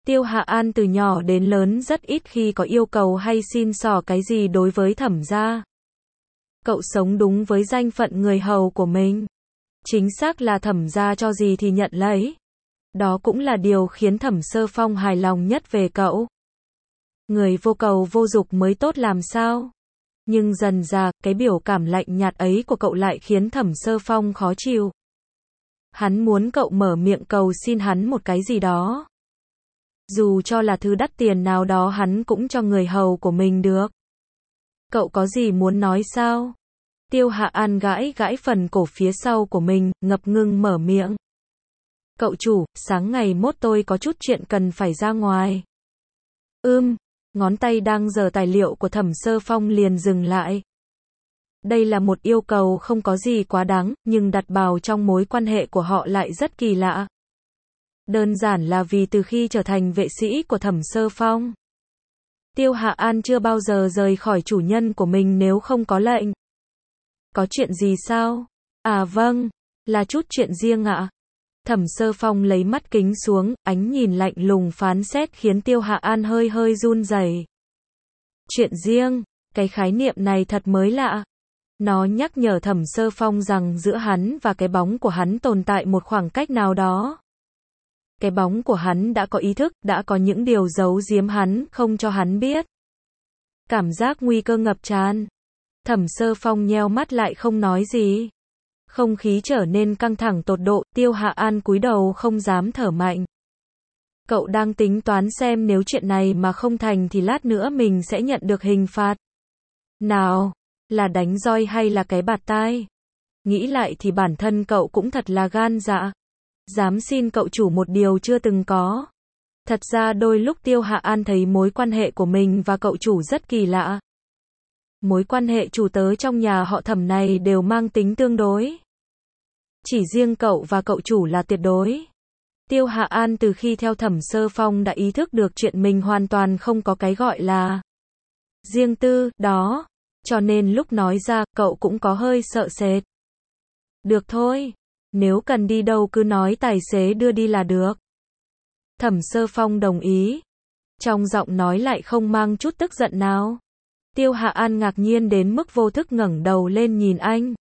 Tiêu Hạ An từ nhỏ đến lớn rất ít khi có yêu cầu hay xin xỏ cái gì đối với Thẩm gia. Cậu sống đúng với danh phận người hầu của mình. Chính xác là Thẩm gia cho gì thì nhận lấy. Đó cũng là điều khiến Thẩm Sơ Phong hài lòng nhất về cậu. Người vô cầu vô dục mới tốt làm sao? Nhưng dần dà, cái biểu cảm lạnh nhạt ấy của cậu lại khiến Thẩm Sơ Phong khó chịu. Hắn muốn cậu mở miệng cầu xin hắn một cái gì đó. Dù cho là thứ đắt tiền nào đó hắn cũng cho người hầu của mình được. Cậu có gì muốn nói sao? Tiêu Hạ An gãi gãi phần cổ phía sau của mình, ngập ngừng mở miệng. Cậu chủ, sáng ngày mốt tôi có chút chuyện cần phải ra ngoài. Ngón tay đang giở tài liệu của Thẩm Sơ Phong liền dừng lại. Đây là một yêu cầu không có gì quá đáng, nhưng đặt vào trong mối quan hệ của họ lại rất kỳ lạ. Đơn giản là vì từ khi trở thành vệ sĩ của Thẩm Sơ Phong, Tiêu Hạ An chưa bao giờ rời khỏi chủ nhân của mình nếu không có lệnh. Có chuyện gì sao? À vâng, là chút chuyện riêng ạ. Thẩm Sơ Phong lấy mắt kính xuống, ánh nhìn lạnh lùng phán xét khiến Tiêu Hạ An hơi hơi run rẩy. Chuyện riêng, cái khái niệm này thật mới lạ. Nó nhắc nhở Thẩm Sơ Phong rằng giữa hắn và cái bóng của hắn tồn tại một khoảng cách nào đó. Cái bóng của hắn đã có ý thức, đã có những điều giấu giếm hắn, không cho hắn biết. Cảm giác nguy cơ ngập tràn. Thẩm Sơ Phong nheo mắt lại không nói gì. Không khí trở nên căng thẳng tột độ, Tiêu Hạ An cúi đầu không dám thở mạnh. Cậu đang tính toán xem nếu chuyện này mà không thành thì lát nữa mình sẽ nhận được hình phạt. Nào, là đánh roi hay là cái bạt tai? Nghĩ lại thì bản thân cậu cũng thật là gan dạ. Dám xin cậu chủ một điều chưa từng có. Thật ra đôi lúc Tiêu Hạ An thấy mối quan hệ của mình và cậu chủ rất kỳ lạ. Mối quan hệ chủ tớ trong nhà họ Thẩm này đều mang tính tương đối. Chỉ riêng cậu và cậu chủ là tuyệt đối. Tiêu Hạ An từ khi theo Thẩm Sơ Phong đã ý thức được chuyện mình hoàn toàn không có cái gọi là riêng tư, đó. Cho nên lúc nói ra, cậu cũng có hơi sợ sệt. Được thôi. Nếu cần đi đâu cứ nói tài xế đưa đi là được. Thẩm Sơ Phong đồng ý. Trong giọng nói lại không mang chút tức giận nào. Tiêu Hạ An ngạc nhiên đến mức vô thức ngẩng đầu lên nhìn anh.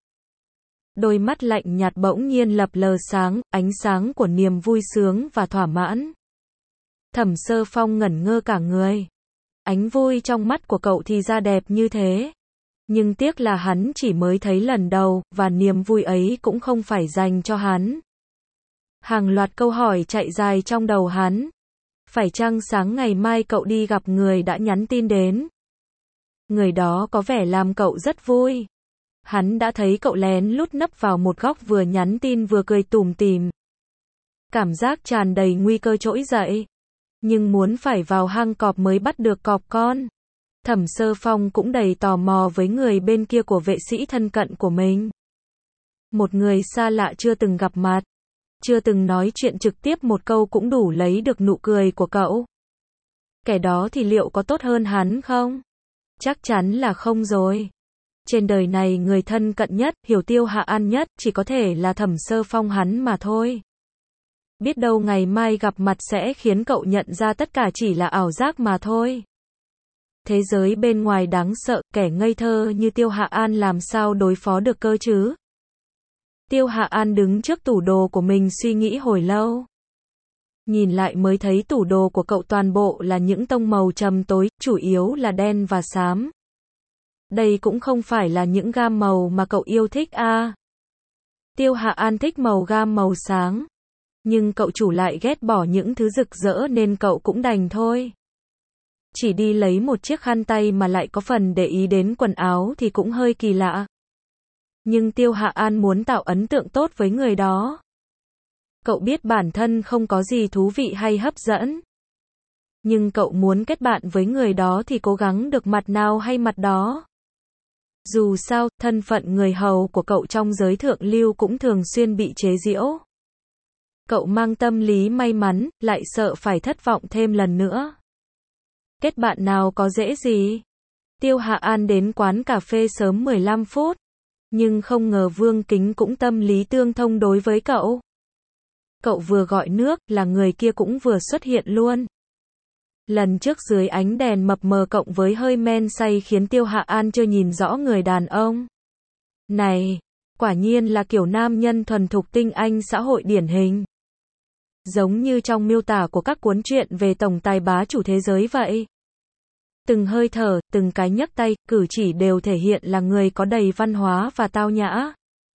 Đôi mắt lạnh nhạt bỗng nhiên lập lờ sáng, ánh sáng của niềm vui sướng và thỏa mãn. Thẩm Sơ Phong ngẩn ngơ cả người. Ánh vui trong mắt của cậu thì ra đẹp như thế. Nhưng tiếc là hắn chỉ mới thấy lần đầu, và niềm vui ấy cũng không phải dành cho hắn. Hàng loạt câu hỏi chạy dài trong đầu hắn. Phải chăng sáng ngày mai cậu đi gặp người đã nhắn tin đến? Người đó có vẻ làm cậu rất vui. Hắn đã thấy cậu lén lút nấp vào một góc vừa nhắn tin vừa cười tủm tỉm. Cảm giác tràn đầy nguy cơ trỗi dậy. Nhưng muốn phải vào hang cọp mới bắt được cọp con. Thẩm Sơ Phong cũng đầy tò mò với người bên kia của vệ sĩ thân cận của mình. Một người xa lạ chưa từng gặp mặt, chưa từng nói chuyện trực tiếp một câu cũng đủ lấy được nụ cười của cậu. Kẻ đó thì liệu có tốt hơn hắn không? Chắc chắn là không rồi. Trên đời này người thân cận nhất, hiểu Tiêu Hạ An nhất, chỉ có thể là Thẩm Sơ Phong hắn mà thôi. Biết đâu ngày mai gặp mặt sẽ khiến cậu nhận ra tất cả chỉ là ảo giác mà thôi. Thế giới bên ngoài đáng sợ, kẻ ngây thơ như Tiêu Hạ An làm sao đối phó được cơ chứ? Tiêu Hạ An đứng trước tủ đồ của mình suy nghĩ hồi lâu. Nhìn lại mới thấy tủ đồ của cậu toàn bộ là những tông màu trầm tối, chủ yếu là đen và xám. Đây cũng không phải là những gam màu mà cậu yêu thích à? Tiêu Hạ An thích màu gam màu sáng. Nhưng cậu chủ lại ghét bỏ những thứ rực rỡ nên cậu cũng đành thôi. Chỉ đi lấy một chiếc khăn tay mà lại có phần để ý đến quần áo thì cũng hơi kỳ lạ. Nhưng Tiêu Hạ An muốn tạo ấn tượng tốt với người đó. Cậu biết bản thân không có gì thú vị hay hấp dẫn. Nhưng cậu muốn kết bạn với người đó thì cố gắng được mặt nào hay mặt đó. Dù sao, thân phận người hầu của cậu trong giới thượng lưu cũng thường xuyên bị chế giễu. Cậu mang tâm lý may mắn, lại sợ phải thất vọng thêm lần nữa. Kết bạn nào có dễ gì? Tiêu Hạ An đến quán cà phê sớm 15 phút. Nhưng không ngờ Vương Kính cũng tâm lý tương thông đối với cậu. Cậu vừa gọi nước, là người kia cũng vừa xuất hiện luôn. Lần trước dưới ánh đèn mập mờ cộng với hơi men say khiến Tiêu Hạ An chưa nhìn rõ người đàn ông này. Quả nhiên là kiểu nam nhân thuần thục tinh anh xã hội điển hình. Giống như trong miêu tả của các cuốn truyện về tổng tài bá chủ thế giới vậy. Từng hơi thở, từng cái nhấc tay, cử chỉ đều thể hiện là người có đầy văn hóa và tao nhã.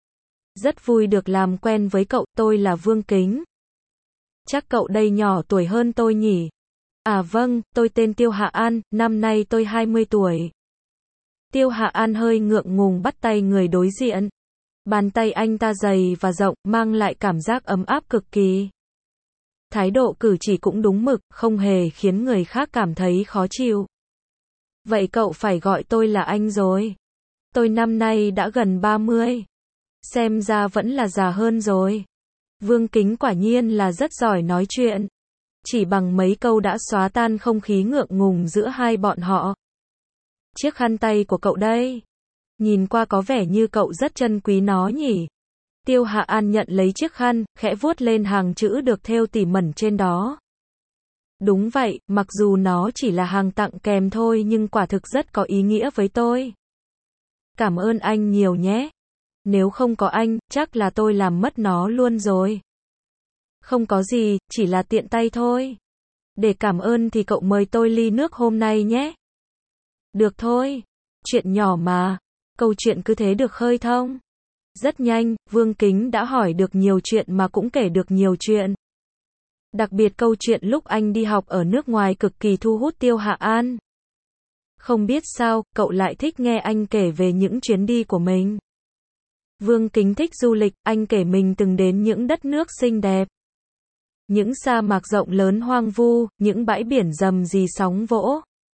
Rất vui được làm quen với cậu, tôi là Vương Kính. Chắc cậu đây nhỏ tuổi hơn tôi nhỉ? À vâng, tôi tên Tiêu Hạ An, năm nay tôi 20 tuổi. Tiêu Hạ An hơi ngượng ngùng bắt tay người đối diện. Bàn tay anh ta dày và rộng, mang lại cảm giác ấm áp cực kỳ. Thái độ cử chỉ cũng đúng mực, không hề khiến người khác cảm thấy khó chịu. Vậy cậu phải gọi tôi là anh rồi. Tôi năm nay đã gần 30. Xem ra vẫn là già hơn rồi. Vương Kính quả nhiên là rất giỏi nói chuyện. Chỉ bằng mấy câu đã xóa tan không khí ngượng ngùng giữa hai bọn họ. Chiếc khăn tay của cậu đây. Nhìn qua có vẻ như cậu rất trân quý nó nhỉ. Tiêu Hạ An nhận lấy chiếc khăn, khẽ vuốt lên hàng chữ được thêu tỉ mẩn trên đó. Đúng vậy, mặc dù nó chỉ là hàng tặng kèm thôi nhưng quả thực rất có ý nghĩa với tôi. Cảm ơn anh nhiều nhé. Nếu không có anh, chắc là tôi làm mất nó luôn rồi. Không có gì, chỉ là tiện tay thôi. Để cảm ơn thì cậu mời tôi ly nước hôm nay nhé. Được thôi. Chuyện nhỏ mà. Câu chuyện cứ thế được khơi thông. Rất nhanh, Vương Kính đã hỏi được nhiều chuyện mà cũng kể được nhiều chuyện. Đặc biệt câu chuyện lúc anh đi học ở nước ngoài cực kỳ thu hút Tiêu Hạ An. Không biết sao, cậu lại thích nghe anh kể về những chuyến đi của mình. Vương Kính thích du lịch, anh kể mình từng đến những đất nước xinh đẹp. Những sa mạc rộng lớn hoang vu, những bãi biển rầm rì sóng vỗ.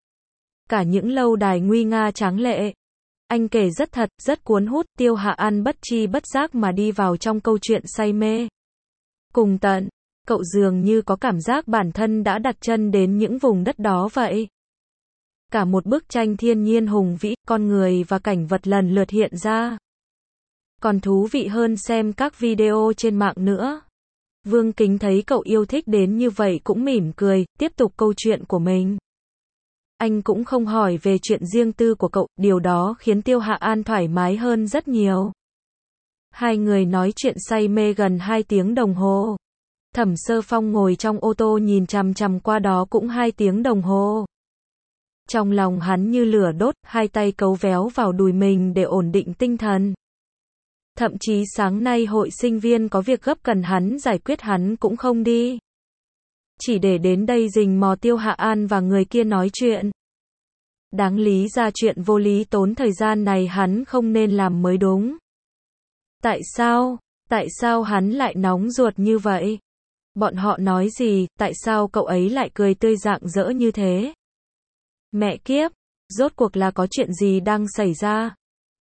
Cả những lâu đài nguy nga tráng lệ. Anh kể rất thật, rất cuốn hút, Tiêu Hạ An bất tri bất giác mà đi vào trong câu chuyện say mê. Cùng tận, cậu dường như có cảm giác bản thân đã đặt chân đến những vùng đất đó vậy. Cả một bức tranh thiên nhiên hùng vĩ, con người và cảnh vật lần lượt hiện ra. Còn thú vị hơn xem các video trên mạng nữa. Vương Kính thấy cậu yêu thích đến như vậy cũng mỉm cười, tiếp tục câu chuyện của mình. Anh cũng không hỏi về chuyện riêng tư của cậu, điều đó khiến Tiêu Hạ An thoải mái hơn rất nhiều. Hai người nói chuyện say mê gần 2 tiếng đồng hồ. Thẩm Sơ Phong ngồi trong ô tô nhìn chằm chằm qua đó cũng 2 tiếng đồng hồ. Trong lòng hắn như lửa đốt, hai tay cấu véo vào đùi mình để ổn định tinh thần. Thậm chí sáng nay hội sinh viên có việc gấp cần hắn giải quyết hắn cũng không đi. Chỉ để đến đây rình mò Tiêu Hạ An và người kia nói chuyện. Đáng lý ra chuyện vô lý tốn thời gian này hắn không nên làm mới đúng. Tại sao? Tại sao hắn lại nóng ruột như vậy? Bọn họ nói gì, tại sao cậu ấy lại cười tươi rạng rỡ như thế? Mẹ kiếp, rốt cuộc là có chuyện gì đang xảy ra?